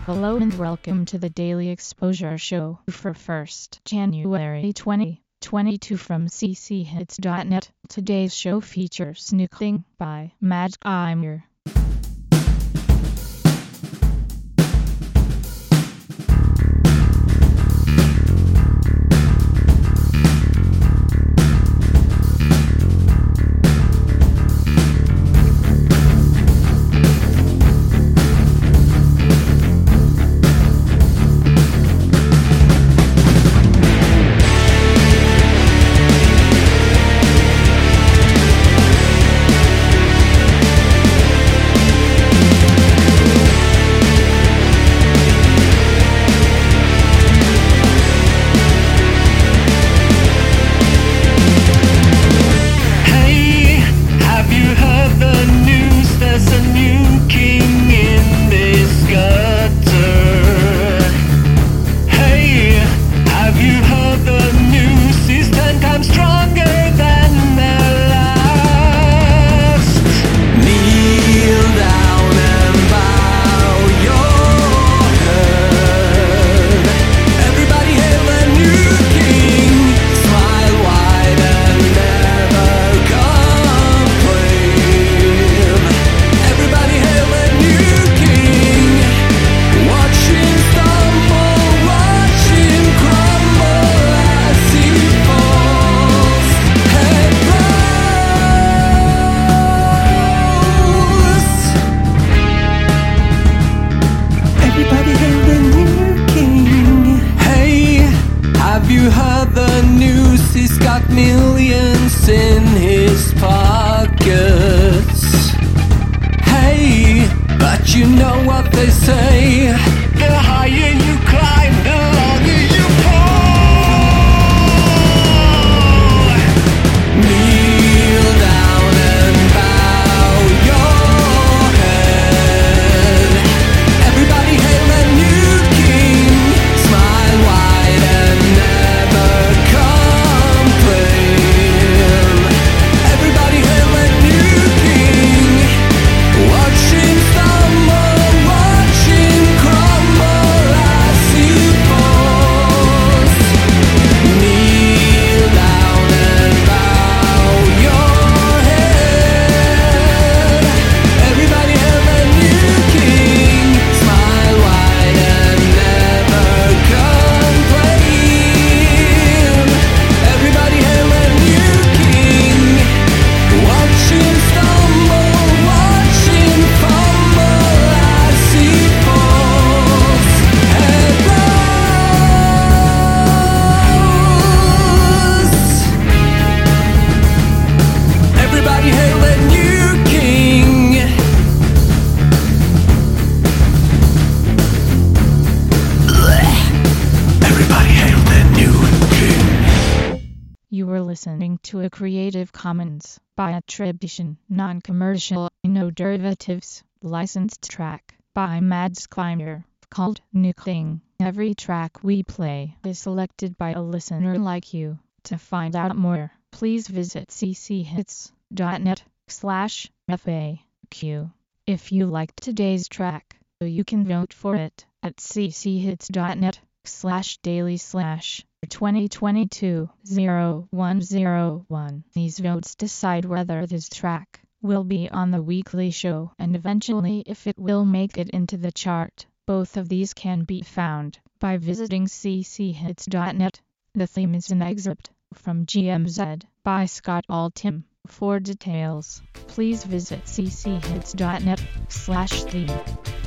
Hello and welcome to the Daily Exposure Show for 1st January 2022 from cchits.net. Today's show features New Thing by Mads Geimer. You heard the news, he's got millions in his pockets. Hey, but you know what they say, the higher you climb, the longer you fall. Kneel down and bow your head. Everybody hail the new king, smile wide and never complain. Everybody hail the new king, watch him stumble, watch him crumble as he falls. Kneel down and bow your head. Everybody hail the new king, smile wide and never complain. Everybody hail the new king, watch him stumble, watch him fumble as he falls. Head rose. Everybody hail the new king. Everybody hail the new king. You were listening to a Creative Commons by attribution, non-commercial, no derivatives, licensed track by Mads Geimer called New Thing. Every track we play is selected by a listener like you. To find out more, please visit cchits.net/FAQ. If you liked today's track, you can vote for it at cchits.net/daily/2022-0101. These votes decide whether this track will be on the weekly show and eventually if it will make it into the chart. Both of these can be found by visiting cchits.net. The theme is an excerpt from GMZ by Scott Altham. For details, please visit cchits.net/theme.